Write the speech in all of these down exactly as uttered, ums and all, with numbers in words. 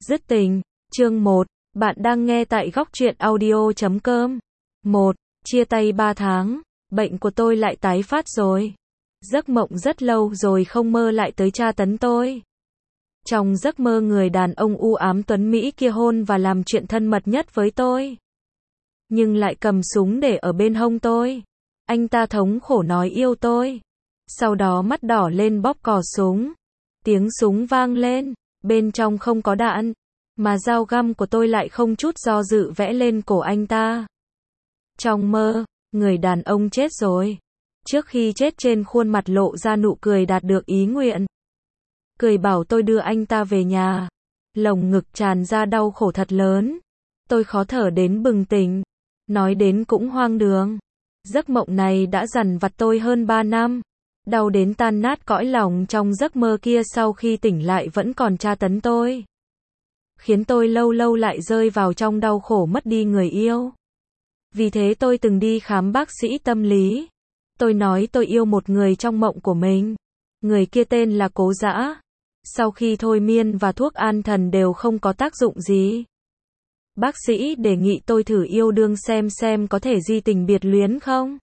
Dứt tình, chương một, bạn đang nghe tại góc truyện audio chấm com. một. Chia tay ba tháng, bệnh của tôi lại tái phát rồi. Giấc mộng rất lâu rồi không mơ lại tới tra tấn tôi. Trong giấc mơ người đàn ông u ám tuấn Mỹ kia hôn và làm chuyện thân mật nhất với tôi. Nhưng lại cầm súng để ở bên hông tôi. Anh ta thống khổ nói yêu tôi. Sau đó mắt đỏ lên bóp cò súng. Tiếng súng vang lên, bên trong không có đạn. Mà dao găm của tôi lại không chút do dự vẽ lên cổ anh ta. Trong mơ, người đàn ông chết rồi. Trước khi chết trên khuôn mặt lộ ra nụ cười đạt được ý nguyện. Cười bảo tôi đưa anh ta về nhà. Lồng ngực tràn ra đau khổ thật lớn. Tôi khó thở đến bừng tỉnh. Nói đến cũng hoang đường. Giấc mộng này đã dằn vặt tôi hơn ba năm. Đau đến tan nát cõi lòng trong giấc mơ kia sau khi tỉnh lại vẫn còn tra tấn tôi. Khiến tôi lâu lâu lại rơi vào trong đau khổ mất đi người yêu. Vì thế tôi từng đi khám bác sĩ tâm lý. Tôi nói tôi yêu một người trong mộng của mình. Người kia tên là Cố Dã. Sau khi thôi miên và thuốc an thần đều không có tác dụng gì. Bác sĩ đề nghị tôi thử yêu đương xem xem có thể di tình biệt luyến không.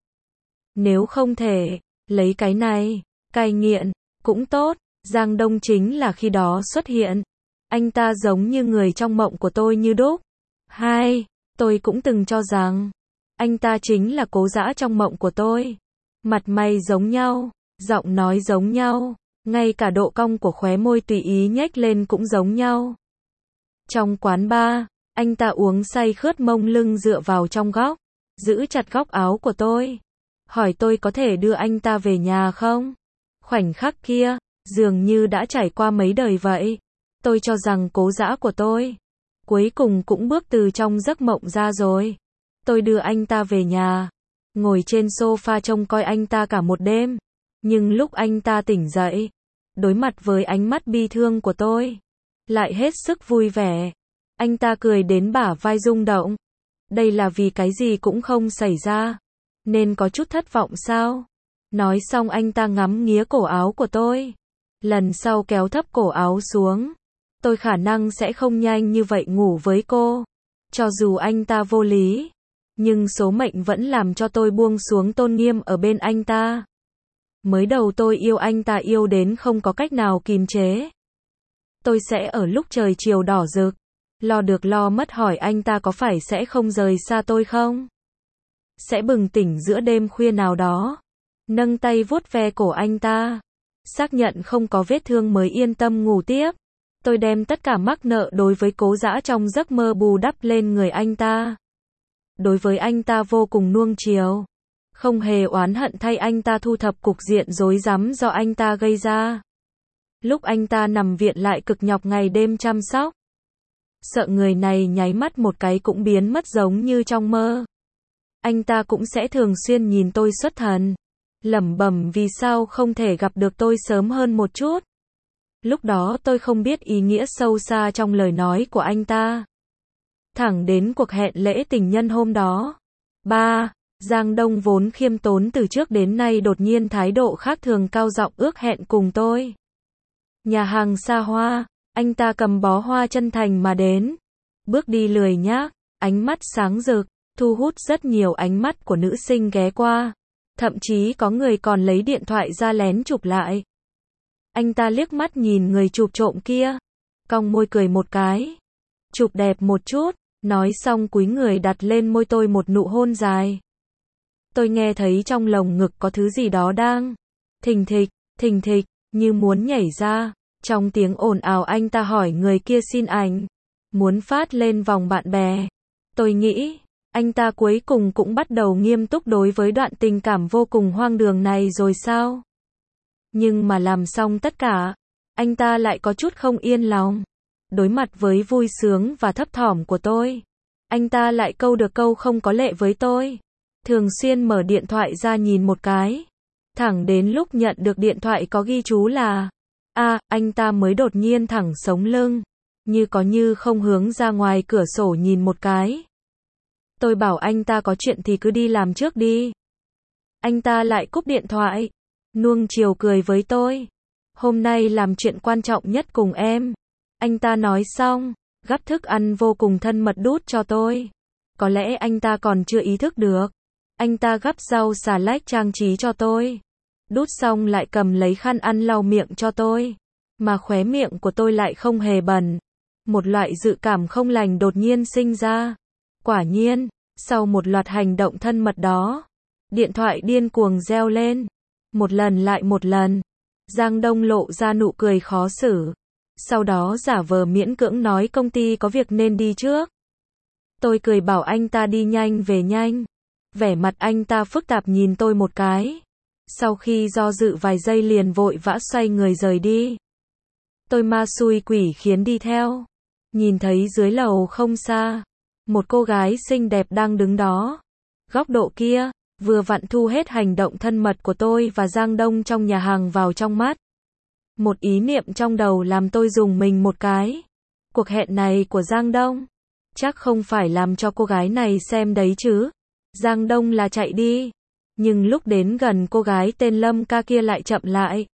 Nếu không thể, lấy cái này, cai nghiện, cũng tốt. Giang Đông chính là khi đó xuất hiện. Anh ta giống như người trong mộng của tôi như đúc. Hai, tôi cũng từng cho rằng, anh ta chính là Cố Dã trong mộng của tôi. Mặt mày giống nhau, giọng nói giống nhau, ngay cả độ cong của khóe môi tùy ý nhếch lên cũng giống nhau. Trong quán bar, anh ta uống say khướt mông lưng dựa vào trong góc, giữ chặt góc áo của tôi. Hỏi tôi có thể đưa anh ta về nhà không? Khoảnh khắc kia, dường như đã trải qua mấy đời vậy. Tôi cho rằng Cố Dã của tôi cuối cùng cũng bước từ trong giấc mộng ra rồi. Tôi đưa anh ta về nhà, ngồi trên sofa trông coi anh ta cả một đêm. Nhưng lúc anh ta tỉnh dậy, đối mặt với ánh mắt bi thương của tôi, lại hết sức vui vẻ. Anh ta cười đến bả vai rung động. Đây là vì cái gì cũng không xảy ra, nên có chút thất vọng sao? Nói xong anh ta ngắm nghía cổ áo của tôi. Lần sau kéo thấp cổ áo xuống. Tôi khả năng sẽ không nhanh như vậy ngủ với cô. Cho dù anh ta vô lý, nhưng số mệnh vẫn làm cho tôi buông xuống tôn nghiêm ở bên anh ta. Mới đầu tôi yêu anh ta yêu đến không có cách nào kìm chế. Tôi sẽ ở lúc trời chiều đỏ rực, lo được lo mất hỏi anh ta có phải sẽ không rời xa tôi không? Sẽ bừng tỉnh giữa đêm khuya nào đó, nâng tay vuốt ve cổ anh ta, xác nhận không có vết thương mới yên tâm ngủ tiếp. Tôi đem tất cả mắc nợ đối với Cố Dã trong giấc mơ bù đắp lên người anh ta. Đối với anh ta vô cùng nuông chiều, không hề oán hận thay anh ta thu thập cục diện rối rắm do anh ta gây ra. Lúc anh ta nằm viện lại cực nhọc ngày đêm chăm sóc. Sợ người này nháy mắt một cái cũng biến mất giống như trong mơ. Anh ta cũng sẽ thường xuyên nhìn tôi xuất thần, lẩm bẩm vì sao không thể gặp được tôi sớm hơn một chút. Lúc đó tôi không biết ý nghĩa sâu xa trong lời nói của anh ta. Thẳng đến cuộc hẹn lễ tình nhân hôm đó. ba. Giang Đông vốn khiêm tốn từ trước đến nay đột nhiên thái độ khác thường cao giọng ước hẹn cùng tôi. Nhà hàng xa hoa, anh ta cầm bó hoa chân thành mà đến. Bước đi lười nhác, ánh mắt sáng rực, thu hút rất nhiều ánh mắt của nữ sinh ghé qua. Thậm chí có người còn lấy điện thoại ra lén chụp lại. Anh ta liếc mắt nhìn người chụp trộm kia, cong môi cười một cái. Chụp đẹp một chút, nói xong cúi người đặt lên môi tôi một nụ hôn dài. Tôi nghe thấy trong lồng ngực có thứ gì đó đang thình thịch, thình thịch, như muốn nhảy ra. Trong tiếng ồn ào anh ta hỏi người kia xin ảnh, muốn phát lên vòng bạn bè. Tôi nghĩ, anh ta cuối cùng cũng bắt đầu nghiêm túc đối với đoạn tình cảm vô cùng hoang đường này rồi sao? Nhưng mà làm xong tất cả, anh ta lại có chút không yên lòng. Đối mặt với vui sướng và thấp thỏm của tôi, anh ta lại câu được câu không có lệ với tôi. Thường xuyên mở điện thoại ra nhìn một cái. Thẳng đến lúc nhận được điện thoại có ghi chú là A, à, anh ta mới đột nhiên thẳng sống lưng, như có như không hướng ra ngoài cửa sổ nhìn một cái. Tôi bảo anh ta có chuyện thì cứ đi làm trước đi. Anh ta lại cúp điện thoại, nuông chiều cười với tôi. Hôm nay làm chuyện quan trọng nhất cùng em. Anh ta nói xong, gắp thức ăn vô cùng thân mật đút cho tôi. Có lẽ anh ta còn chưa ý thức được. Anh ta gắp rau xà lách trang trí cho tôi. Đút xong lại cầm lấy khăn ăn lau miệng cho tôi. Mà khóe miệng của tôi lại không hề bẩn. Một loại dự cảm không lành đột nhiên sinh ra. Quả nhiên, sau một loạt hành động thân mật đó, điện thoại điên cuồng reo lên. Một lần lại một lần. Giang Đông lộ ra nụ cười khó xử. Sau đó giả vờ miễn cưỡng nói công ty có việc nên đi trước. Tôi cười bảo anh ta đi nhanh về nhanh. Vẻ mặt anh ta phức tạp nhìn tôi một cái. Sau khi do dự vài giây liền vội vã xoay người rời đi. Tôi ma xui quỷ khiến đi theo. Nhìn thấy dưới lầu không xa, một cô gái xinh đẹp đang đứng đó. Góc độ kia, vừa vặn thu hết hành động thân mật của tôi và Giang Đông trong nhà hàng vào trong mắt. Một ý niệm trong đầu làm tôi rùng mình một cái. Cuộc hẹn này của Giang Đông, chắc không phải làm cho cô gái này xem đấy chứ. Giang Đông là chạy đi. Nhưng lúc đến gần cô gái tên Lâm Ca kia lại chậm lại.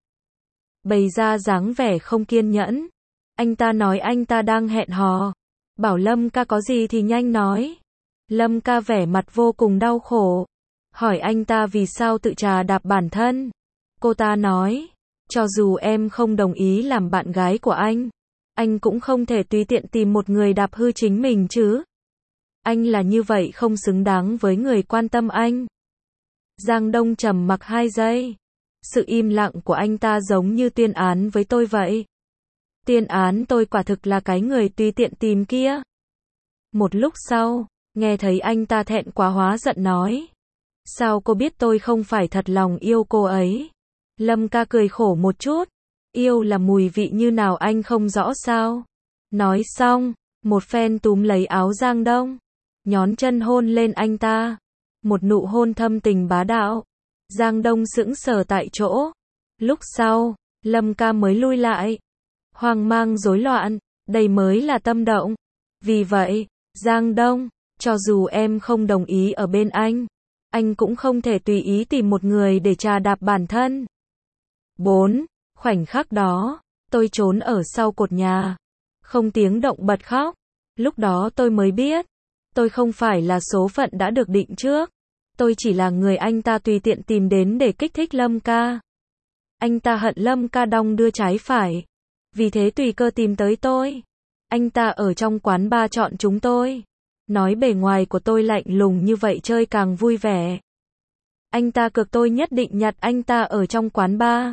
Bày ra dáng vẻ không kiên nhẫn. Anh ta nói anh ta đang hẹn hò. Bảo Lâm Ca có gì thì nhanh nói. Lâm Ca vẻ mặt vô cùng đau khổ. Hỏi anh ta vì sao tự chà đạp bản thân. Cô ta nói, cho dù em không đồng ý làm bạn gái của anh, anh cũng không thể tùy tiện tìm một người đạp hư chính mình chứ. Anh là như vậy không xứng đáng với người quan tâm anh. Giang Đông trầm mặc hai giây. Sự im lặng của anh ta giống như tuyên án với tôi vậy. Tuyên án tôi quả thực là cái người tùy tiện tìm kia. Một lúc sau, nghe thấy anh ta thẹn quá hóa giận nói. Sao cô biết tôi không phải thật lòng yêu cô ấy? Lâm Ca cười khổ một chút. Yêu là mùi vị như nào anh không rõ sao? Nói xong, một phen túm lấy áo Giang Đông. Nhón chân hôn lên anh ta. Một nụ hôn thâm tình bá đạo. Giang Đông sững sờ tại chỗ. Lúc sau, Lâm Ca mới lui lại. Hoang mang rối loạn, đây mới là tâm động. Vì vậy, Giang Đông, cho dù em không đồng ý ở bên anh, anh cũng không thể tùy ý tìm một người để chà đạp bản thân. bốn. Khoảnh khắc đó, tôi trốn ở sau cột nhà. Không tiếng động bật khóc. Lúc đó tôi mới biết, tôi không phải là số phận đã được định trước. Tôi chỉ là người anh ta tùy tiện tìm đến để kích thích Lâm Ca. Anh ta hận Lâm Ca đong đưa trái phải. Vì thế tùy cơ tìm tới tôi. Anh ta ở trong quán bar chọn chúng tôi. Nói bề ngoài của tôi lạnh lùng như vậy chơi càng vui vẻ. Anh ta cược tôi nhất định nhặt anh ta ở trong quán bar.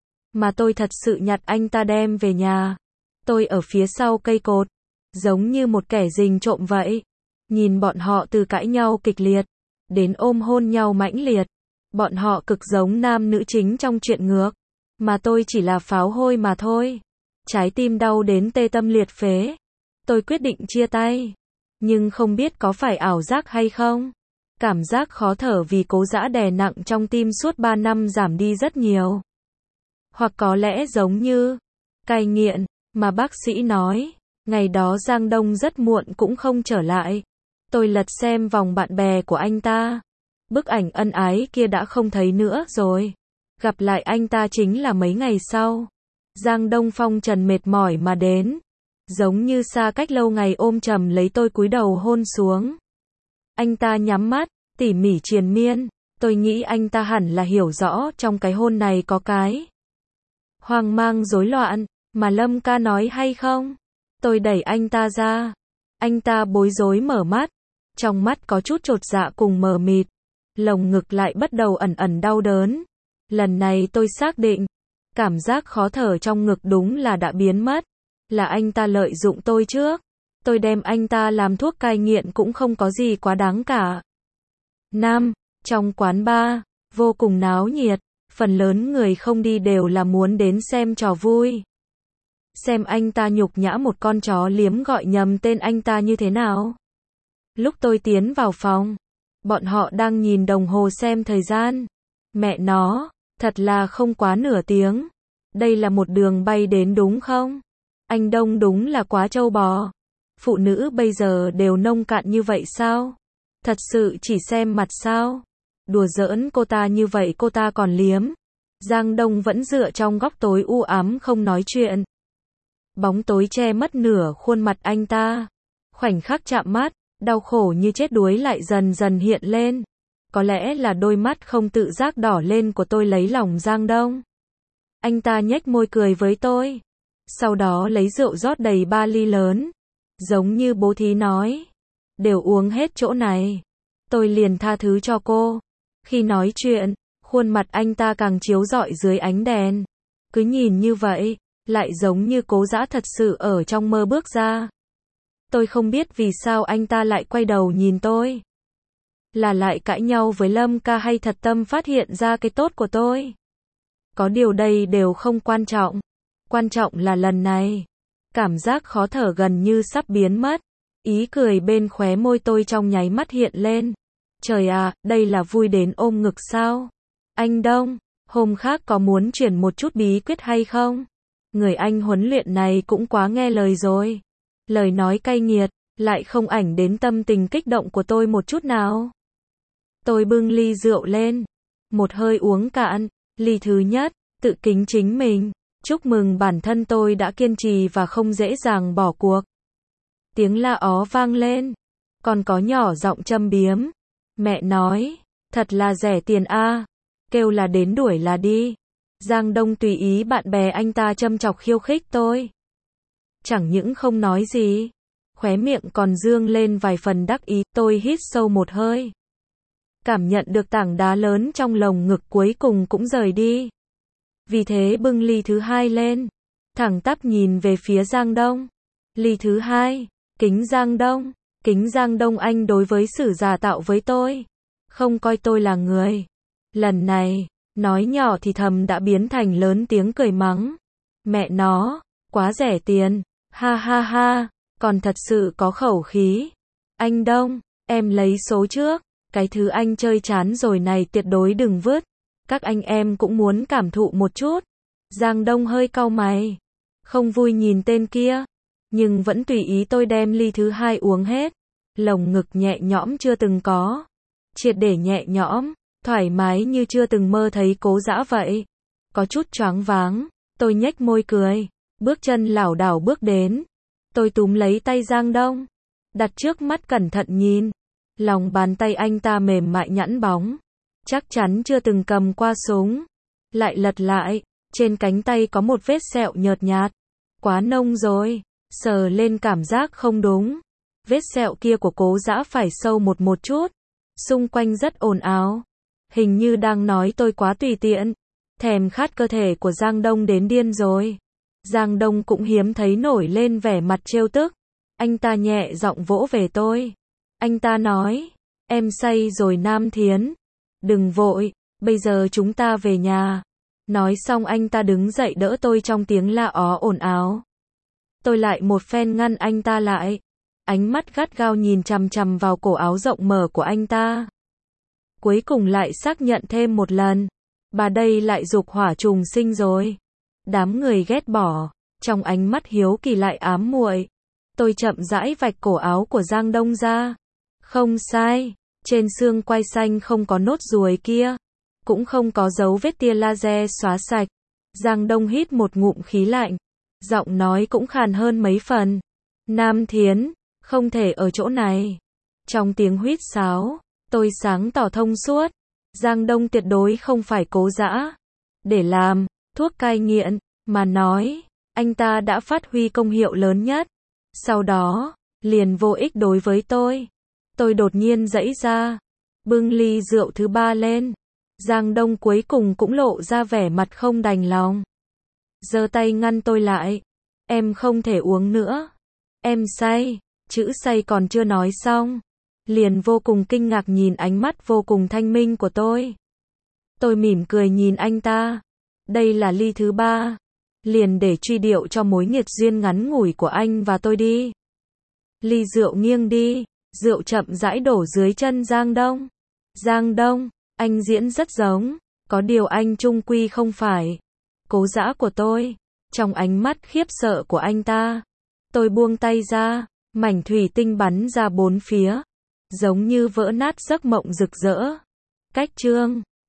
Mà tôi thật sự nhặt anh ta đem về nhà. Tôi ở phía sau cây cột. Giống như một kẻ rình trộm vậy. Nhìn bọn họ từ cãi nhau kịch liệt. Đến ôm hôn nhau mãnh liệt. Bọn họ cực giống nam nữ chính trong truyện ngược. Mà tôi chỉ là pháo hôi mà thôi. Trái tim đau đến tê tâm liệt phế. Tôi quyết định chia tay. Nhưng không biết có phải ảo giác hay không. Cảm giác khó thở vì cố dã đè nặng trong tim suốt ba năm giảm đi rất nhiều. Hoặc có lẽ giống như cai nghiện mà bác sĩ nói. Ngày đó Giang Đông rất muộn cũng không trở lại. Tôi lật xem vòng bạn bè của anh ta. Bức ảnh ân ái kia đã không thấy nữa rồi. Gặp lại anh ta chính là mấy ngày sau. Giang Đông phong trần mệt mỏi mà đến. Giống như xa cách lâu ngày ôm chầm lấy tôi cúi đầu hôn xuống. Anh ta nhắm mắt, tỉ mỉ triền miên. Tôi nghĩ anh ta hẳn là hiểu rõ trong cái hôn này có cái hoang mang rối loạn, mà Lâm Ca nói hay không? Tôi đẩy anh ta ra. Anh ta bối rối mở mắt. Trong mắt có chút chột dạ cùng mờ mịt. Lồng ngực lại bắt đầu ẩn ẩn đau đớn. Lần này tôi xác định. Cảm giác khó thở trong ngực đúng là đã biến mất. Là anh ta lợi dụng tôi trước. Tôi đem anh ta làm thuốc cai nghiện cũng không có gì quá đáng cả. năm. Trong quán bar, vô cùng náo nhiệt. Phần lớn người không đi đều là muốn đến xem trò vui. Xem anh ta nhục nhã một con chó liếm gọi nhầm tên anh ta như thế nào. Lúc tôi tiến vào phòng, bọn họ đang nhìn đồng hồ xem thời gian. Mẹ nó, thật là không quá nửa tiếng. Đây là một đường bay đến đúng không? Anh Đông đúng là quá trâu bò. Phụ nữ bây giờ đều nông cạn như vậy sao? Thật sự chỉ xem mặt sao? Đùa giỡn cô ta như vậy cô ta còn liếm. Giang Đông vẫn dựa trong góc tối u ám không nói chuyện. Bóng tối che mất nửa khuôn mặt anh ta. Khoảnh khắc chạm mắt, đau khổ như chết đuối lại dần dần hiện lên. Có lẽ là đôi mắt không tự giác đỏ lên của tôi lấy lòng Giang Đông. Anh ta nhếch môi cười với tôi. Sau đó lấy rượu rót đầy ba ly lớn. Giống như bố thí nói. Đều uống hết chỗ này. Tôi liền tha thứ cho cô. Khi nói chuyện, khuôn mặt anh ta càng chiếu rọi dưới ánh đèn. Cứ nhìn như vậy, lại giống như Cố Dã thật sự ở trong mơ bước ra. Tôi không biết vì sao anh ta lại quay đầu nhìn tôi. Là lại cãi nhau với Lâm ca hay thật tâm phát hiện ra cái tốt của tôi. Có điều đây đều không quan trọng. Quan trọng là lần này. Cảm giác khó thở gần như sắp biến mất. Ý cười bên khóe môi tôi trong nháy mắt hiện lên. Trời à, đây là vui đến ôm ngực sao? Anh Đông, hôm khác có muốn chuyển một chút bí quyết hay không? Người anh huấn luyện này cũng quá nghe lời rồi. Lời nói cay nghiệt, lại không ảnh đến tâm tình kích động của tôi một chút nào. Tôi bưng ly rượu lên. Một hơi uống cạn. Ly thứ nhất, tự kính chính mình. Chúc mừng bản thân tôi đã kiên trì và không dễ dàng bỏ cuộc. Tiếng la ó vang lên. Còn có nhỏ giọng châm biếm. Mẹ nói, thật là rẻ tiền a. Kêu là đến đuổi là đi. Giang Đông tùy ý bạn bè anh ta châm chọc khiêu khích tôi. Chẳng những không nói gì. Khóe miệng còn dương lên vài phần đắc ý. Tôi hít sâu một hơi. Cảm nhận được tảng đá lớn trong lồng ngực cuối cùng cũng rời đi. Vì thế bưng ly thứ hai lên. Thẳng tắp nhìn về phía Giang Đông. Ly thứ hai. Kính Giang Đông. Kính Giang Đông anh đối với xử giả tạo với tôi. Không coi tôi là người. Lần này, nói nhỏ thì thầm đã biến thành lớn tiếng cười mắng. Mẹ nó, quá rẻ tiền. Ha ha ha, còn thật sự có khẩu khí. Anh Đông, em lấy số trước. Cái thứ anh chơi chán rồi này tuyệt đối đừng vứt. Các anh em cũng muốn cảm thụ một chút. Giang Đông hơi cau mày. Không vui nhìn tên kia. Nhưng vẫn tùy ý tôi đem ly thứ hai uống hết. Lồng ngực nhẹ nhõm chưa từng có. Triệt để nhẹ nhõm. Thoải mái như chưa từng mơ thấy Cố Dã vậy. Có chút choáng váng. Tôi nhếch môi cười. Bước chân lảo đảo bước đến. Tôi túm lấy tay Giang Đông. Đặt trước mắt cẩn thận nhìn. Lòng bàn tay anh ta mềm mại nhẵn bóng. Chắc chắn chưa từng cầm qua súng. Lại lật lại. Trên cánh tay có một vết sẹo nhợt nhạt. Quá nông rồi. Sờ lên cảm giác không đúng. Vết sẹo kia của Cố Dã phải sâu một một chút. Xung quanh rất ồn ào. Hình như đang nói tôi quá tùy tiện. Thèm khát cơ thể của Giang Đông đến điên rồi. Giang Đông cũng hiếm thấy nổi lên vẻ mặt trêu tức. Anh ta nhẹ giọng vỗ về tôi. Anh ta nói. Em say rồi Nam Thiến. Đừng vội. Bây giờ chúng ta về nhà. Nói xong anh ta đứng dậy đỡ tôi trong tiếng la ó ồn ào. Tôi lại một phen ngăn anh ta lại. Ánh mắt gắt gao nhìn chằm chằm vào cổ áo rộng mở của anh ta. Cuối cùng lại xác nhận thêm một lần. Bà đây lại dục hỏa trùng sinh rồi. Đám người ghét bỏ. Trong ánh mắt hiếu kỳ lại ám muội. Tôi chậm rãi vạch cổ áo của Giang Đông ra. Không sai. Trên xương quai xanh không có nốt ruồi kia. Cũng không có dấu vết tia laser xóa sạch. Giang Đông hít một ngụm khí lạnh. Giọng nói cũng khàn hơn mấy phần. Nam Thiến, không thể ở chỗ này. Trong tiếng huýt sáo, tôi sáng tỏ thông suốt. Giang Đông tuyệt đối không phải Cố Dã. Để làm thuốc cai nghiện, mà nói, anh ta đã phát huy công hiệu lớn nhất. Sau đó, liền vô ích đối với tôi. Tôi đột nhiên giãy ra. Bưng ly rượu thứ ba lên. Giang Đông cuối cùng cũng lộ ra vẻ mặt không đành lòng. Giơ tay ngăn tôi lại. Em không thể uống nữa. Em say. Chữ say còn chưa nói xong. Liền vô cùng kinh ngạc nhìn ánh mắt vô cùng thanh minh của tôi. Tôi mỉm cười nhìn anh ta. Đây là ly thứ ba. Liền để truy điệu cho mối nghiệt duyên ngắn ngủi của anh và tôi đi. Ly rượu nghiêng đi. Rượu chậm rãi đổ dưới chân Giang Đông. Giang Đông, anh diễn rất giống. Có điều anh chung quy không phải Cố Dã của tôi. Trong ánh mắt khiếp sợ của anh ta, tôi buông tay ra. Mảnh thủy tinh bắn ra bốn phía. Giống như vỡ nát giấc mộng rực rỡ. Cách chương